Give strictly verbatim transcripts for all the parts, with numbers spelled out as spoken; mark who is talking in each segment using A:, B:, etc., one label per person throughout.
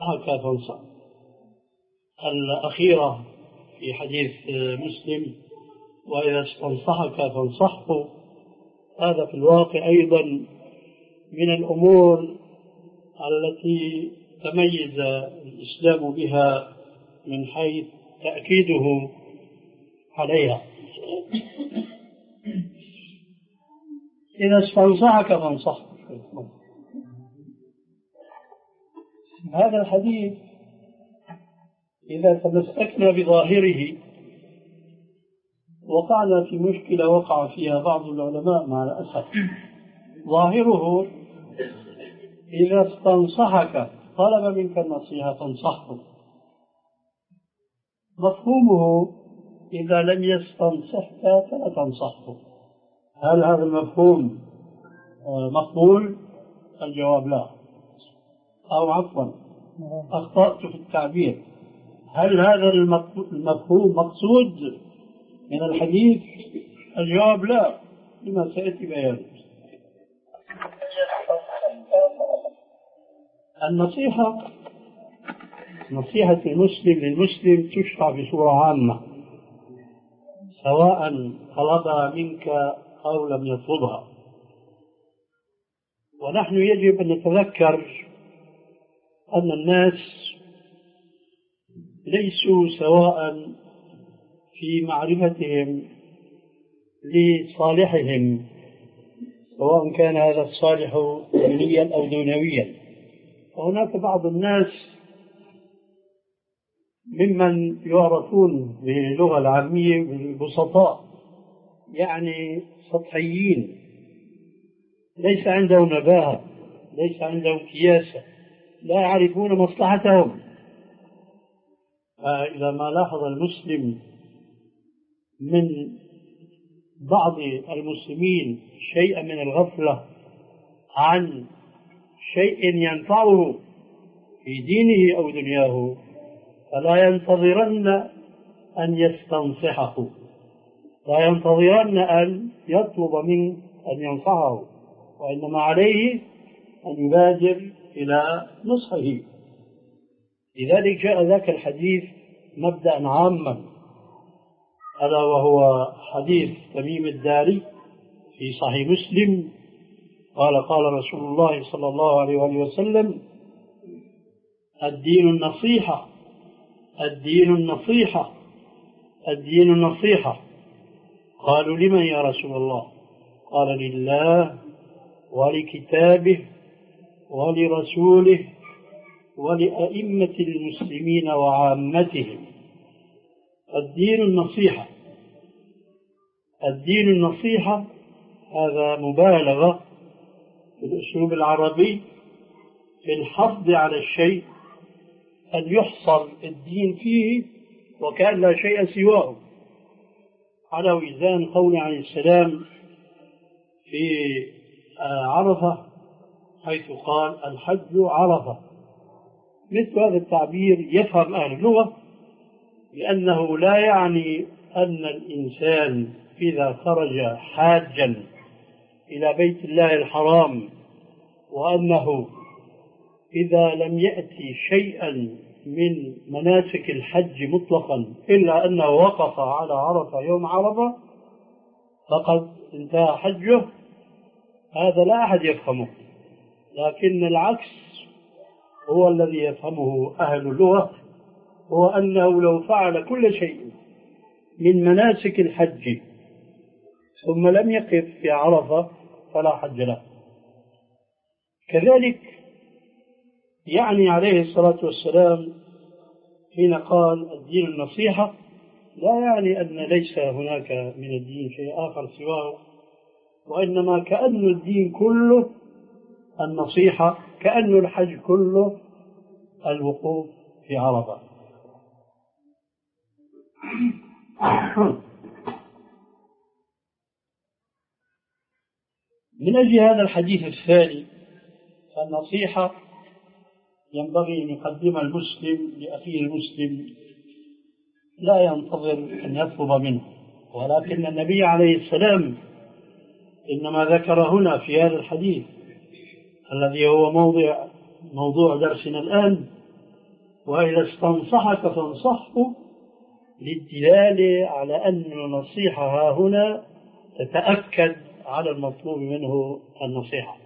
A: فانصح. الأخيرة في حديث مسلم وإذا استنصحك فانصحه، هذا في الواقع أيضا من الأمور التي تميز الإسلام بها من حيث تأكيده عليها. إذا استنصحك فانصحه. هذا الحديث إذا تمسكنا بظاهره وقعنا في مشكلة وقع فيها بعض العلماء مع الأسف. ظاهره إذا استنصحك طلب منك النصيحة فانصحه، مفهومه إذا لم يستنصحك فلا تنصحه. هل هذا المفهوم مقبول؟ الجواب لا، أو عفوا أخطأت في التعبير. هل هذا المفهوم مقصود من الحديث؟ الجواب لا، لما سيأتي بيانه. النصيحة، نصيحة المسلم للمسلم تشرع بصورة عامة سواء طلبها منك أو لم يطلبها. ونحن يجب أن نتذكر أن الناس ليسوا سواء في معرفتهم لصالحهم، سواء كان هذا الصالح دينيا أو دنيويا. وهناك بعض الناس ممن يعرفون باللغة العامية بالبسطاء، يعني سطحيين، ليس عندهم نباهة، ليس عندهم كياسة، لا يعرفون مصلحتهم. فإذا ما لاحظ المسلم من بعض المسلمين شيئا من الغفلة عن شيء ينفعه في دينه أو دنياه فلا ينتظرن أن يستنصحه، لا ينتظرن أن يطلب منه أن ينصحه، وإنما عليه أن يبادر إلى نصحه. لذلك جاء ذاك الحديث مبدأ عاما، ألا وهو حديث تميم الداري في صحيح مسلم قال قال رسول الله صلى الله عليه وآله وسلم: الدين النصيحة، الدين النصيحة، الدين النصيحة. قالوا: لمن يا رسول الله؟ قال: لله ولكتابه ولرسوله ولأئمة المسلمين وعامتهم. الدين النصيحة، الدين النصيحة، هذا مبالغة في الأسلوب العربي في الحض على الشيء، أن يحصر الدين فيه وكأن لا شيء سواه، على وزان قول عليه السلام في عرفة حيث قال: الحج عرفة. مثل هذا التعبير يفهم أهل اللغة، لأنه لا يعني أن الإنسان إذا خرج حاجا إلى بيت الله الحرام وأنه إذا لم يأتي شيئا من مناسك الحج مطلقا إلا أنه وقف على عرفة يوم عرفة فقد انتهى حجه. هذا لا أحد يفهمه، لكن العكس هو الذي يفهمه أهل اللغة، هو أنه لو فعل كل شيء من مناسك الحج ثم لم يقف في عرفة فلا حج له. كذلك يعني عليه الصلاة والسلام حين قال الدين النصيحة لا يعني أن ليس هناك من الدين شيء آخر سواه، وإنما كأن الدين كله النصيحة، كأن الحج كله الوقوف في عرفة. من أجل هذا الحديث الثاني، فالنصيحة ينبغي أن يقدم المسلم لأخيه المسلم، لا ينتظر أن يطلب منه، ولكن النبي عليه السلام إنما ذكر هنا في هذا الحديث الذي هو موضوع موضوع درسنا الآن، وإذا استنصحك فانصحه، للدلالة على أن النصيحة ها هنا تتأكد على المطلوب منه النصيحة،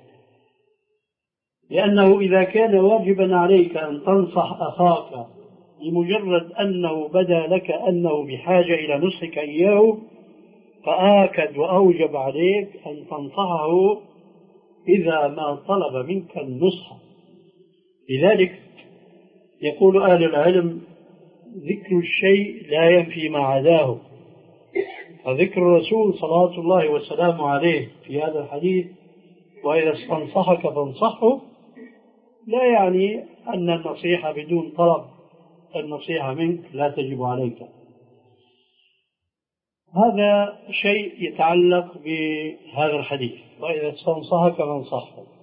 A: لأنه إذا كان واجبا عليك أن تنصح أخاك لمجرد أنه بدا لك أنه بحاجة إلى نصحك إياه، فآكد وأوجب عليك أن تنصحه إذا ما طلب منك النصح. لذلك يقول أهل العلم: ذكر الشيء لا ينفي ما عداه. فذكر الرسول صلوات الله وسلامه عليه في هذا الحديث: وإذا استنصحك فانصحه، لا يعني أن النصيحة بدون طلب النصيحة منك لا تجب عليك. هذا شيء يتعلق بهذا الحديث: وإذا استنصحك فانصحه.